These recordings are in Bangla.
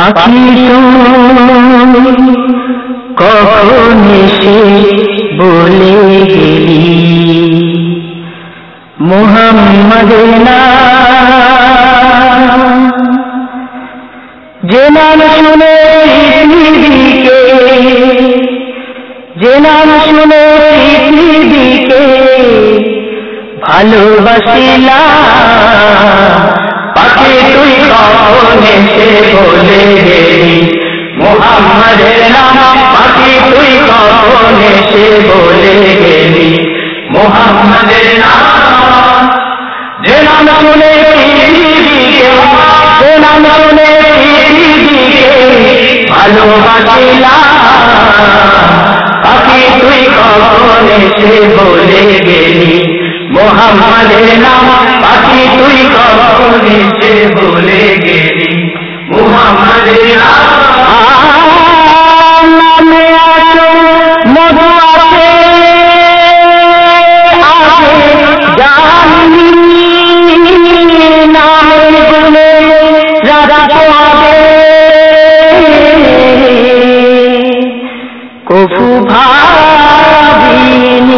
পাখি তুই কখন এসে বলে গেলি মুহাম্মাদের নাম, যে নাম শুনে পৃথিবীকে, যে নাম শুনে পৃথিবীকে ভালোবাসিলাম। পাখি তুই কখন এসে বলে গেলি মুহাম্মাদের নাম, পাখি তুই কখন এসে বলে গেলি মুহাম্মাদের নাম। যে নাম শুনে পৃথিবীকে, যে নাম শুনে পৃথিবীকে ভালোবাসিলাম। পাখি তুই কখন এসে বলে গেলি মুহাম্মাদের নাম, পাখি তুই কখন এসে বলে গেলি মুহাম্মাদের নাম। নামে আছে মধু আছে জানি, নামের গুণে রাজা পাবে কফু ভাবিনি।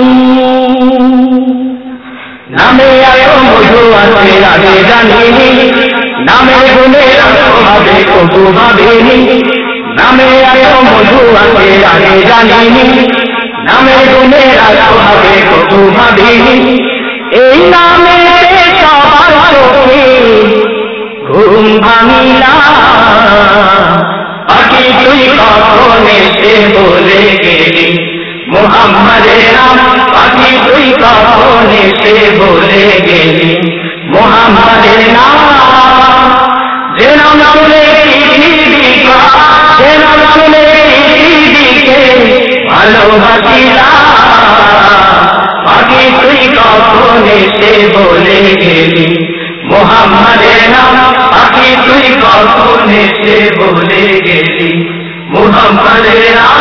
নামে আয়ো মধু আছে আগে জানিনি, নামের গুণে রাজা পাবে কফু ভাবিনি। নামে আয়ো মধু আছে আগে জানিনি, নামের গুণে রাজা পাবে কফু ভাবিনি। এই নামে সবার চোখে ঘুম ভাঙিলাম। পাখি তুই কখন এসে বলে গেলি মুহাম্মাদের নাম, পাখি তুই কখন এসে বলে গেলি মুহাম্মাদের নাম। যে নাম শুনে পৃথিবীকে, যে নাম শুনে পৃথিবীকে ভালোবাসিলাম। পাখি তুই কখন এসে বলে গেলি মুহাম্মাদের নাম, পাখি তুই কখন এসে বলে গেলি মুহাম্মাদের নাম।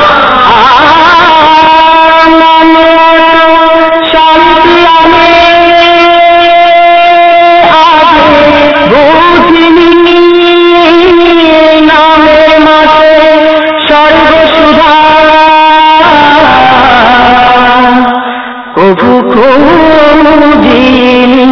শান্তি আমি আগে বুঝিনি, নামের মাঝে সর্বসুধা কভু খুঁজিনি।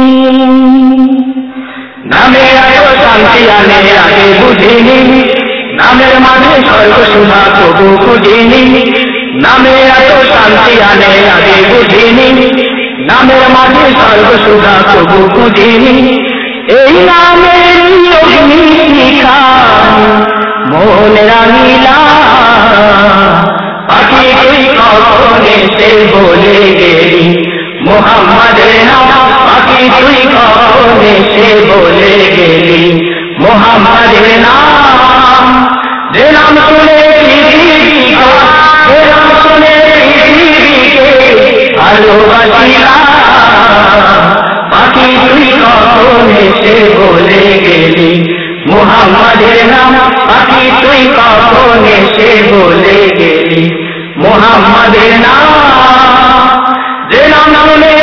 নামে আয়ো শান্তি আনে আগে বুঝিনি, নামের মাঝে সর্বসুধা কভু খুঁজিনি। নামে আয়ো শান্তি আনে আগে বুঝিনি, নামের মাঝে সর্বসুধা কভু খুঁজিনি। এই নামের অগ্নি শিখা মন রাঙিলাম। পাখি তুই কখন এসে বলে গেলি মুহাম্মাদের নাম, পাখি তুই কখন এসে বলে গেলি মুহাম্মাদের নাম। যে নাম শুনে পৃথিবীকে, যে নাম শুনে পৃথিবীকে ভালোবাসিলাম। পাখি তুই কখন এসে বলে গেলি মুহাম্মাদের নাম, পাখি তুই কখন এসে বলে গেলি মুহাম্মাদের নাম। যে নাম শুনে